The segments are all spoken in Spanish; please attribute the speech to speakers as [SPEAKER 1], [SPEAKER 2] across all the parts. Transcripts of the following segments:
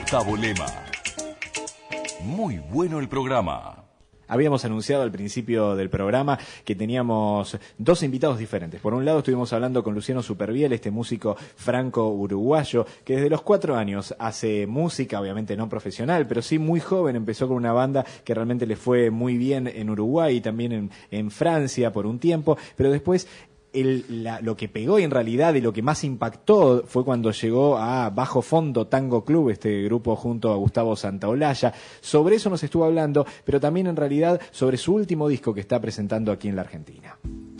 [SPEAKER 1] Gustavo Lema. Muy bueno el programa.
[SPEAKER 2] Habíamos anunciado al principio del programa que teníamos dos invitados diferentes. Por un lado estuvimos hablando con Luciano Supervielle, este músico franco-uruguayo, que desde los 4 años hace música, obviamente no profesional, pero sí muy joven. Empezó con una banda que realmente le fue muy bien en Uruguay y también en Francia por un tiempo, pero después lo que pegó en realidad y lo que más impactó fue cuando llegó a Bajo Fondo Tango Club, este grupo junto a Gustavo Santaolalla. Sobre eso nos estuvo hablando, pero también en realidad sobre su último disco que está presentando aquí en la Argentina.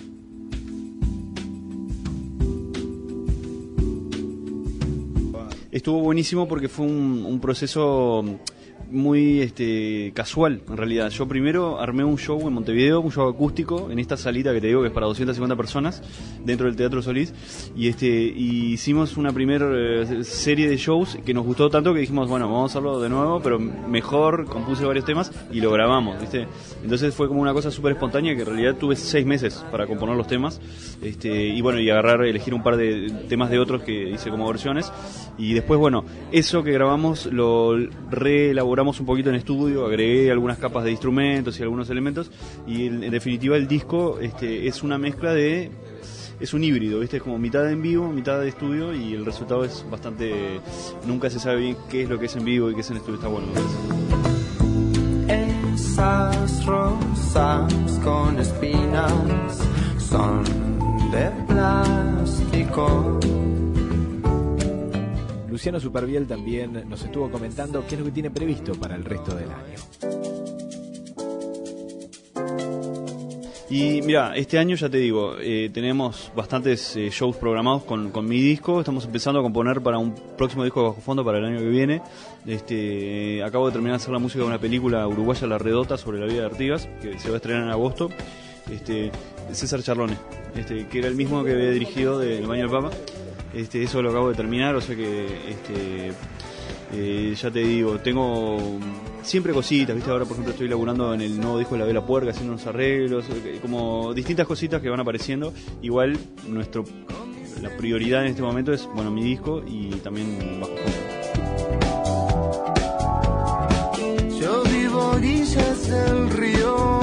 [SPEAKER 3] Estuvo buenísimo porque fue un proceso muy casual, en realidad. Yo primero armé un show en Montevideo, un show acústico, en esta salita que te digo que es para 250 personas, dentro del Teatro Solís, y hicimos una primera serie de shows que nos gustó tanto que dijimos, bueno, vamos a hacerlo de nuevo, pero mejor. Compuse varios temas y lo grabamos, ¿viste? Entonces fue como una cosa súper espontánea, que en realidad tuve 6 meses para componer los temas, y bueno, y elegir un par de temas de otros que hice como versiones, y después, bueno, eso que grabamos lo reelaboramos un poquito en estudio, agregué algunas capas de instrumentos y algunos elementos, y en definitiva el disco es una mezcla es un híbrido, ¿viste? Es como mitad en vivo, mitad de estudio, y el resultado es bastante, nunca se sabe bien qué es lo que es en vivo y qué es en estudio. Está bueno.
[SPEAKER 4] Esas rosas con espinas son de plástico.
[SPEAKER 2] Luciano Supervielle también nos estuvo comentando qué es lo que tiene previsto para el resto del año.
[SPEAKER 3] Y mira, este año ya te digo, tenemos bastantes shows programados con mi disco. Estamos empezando a componer para un próximo disco de Bajo Fondo para el año que viene. Acabo de terminar de hacer la música de una película uruguaya, La Redota, sobre la vida de Artigas, que se va a estrenar en agosto. César Charlone, que era el mismo que había dirigido de El Baño del Papa. Eso lo acabo de terminar, o sea que ya te digo, tengo siempre cositas, ¿viste? Ahora por ejemplo estoy laburando en el nuevo disco de La Vela Puerca, haciendo unos arreglos, como distintas cositas que van apareciendo. Igual la prioridad en este momento es, bueno, mi disco y también Bajo Fondo.
[SPEAKER 4] Yo vivo a orillas del río.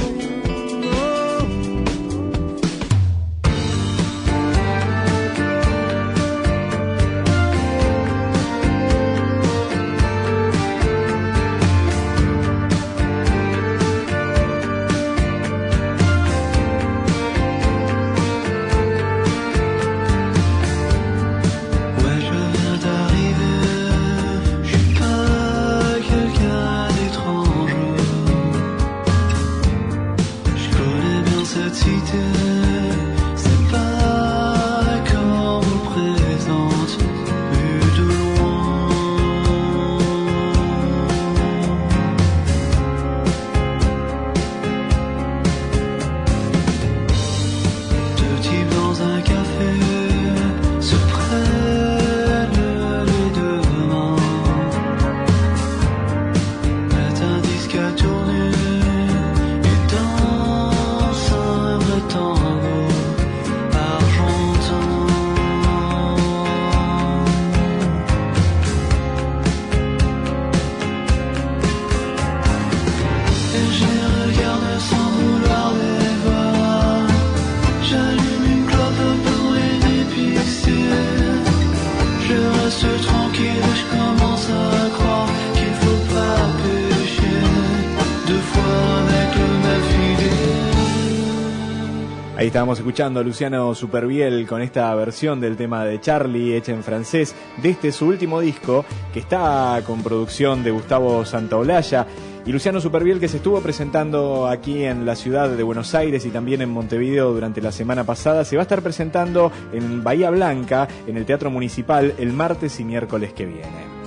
[SPEAKER 2] Ahí estábamos escuchando a Luciano Supervielle con esta versión del tema de Charlie, hecha en francés, de su último disco, que está con producción de Gustavo Santaolalla. Y Luciano Supervielle, que se estuvo presentando aquí en la ciudad de Buenos Aires y también en Montevideo durante la semana pasada, se va a estar presentando en Bahía Blanca, en el Teatro Municipal, el martes y miércoles que viene.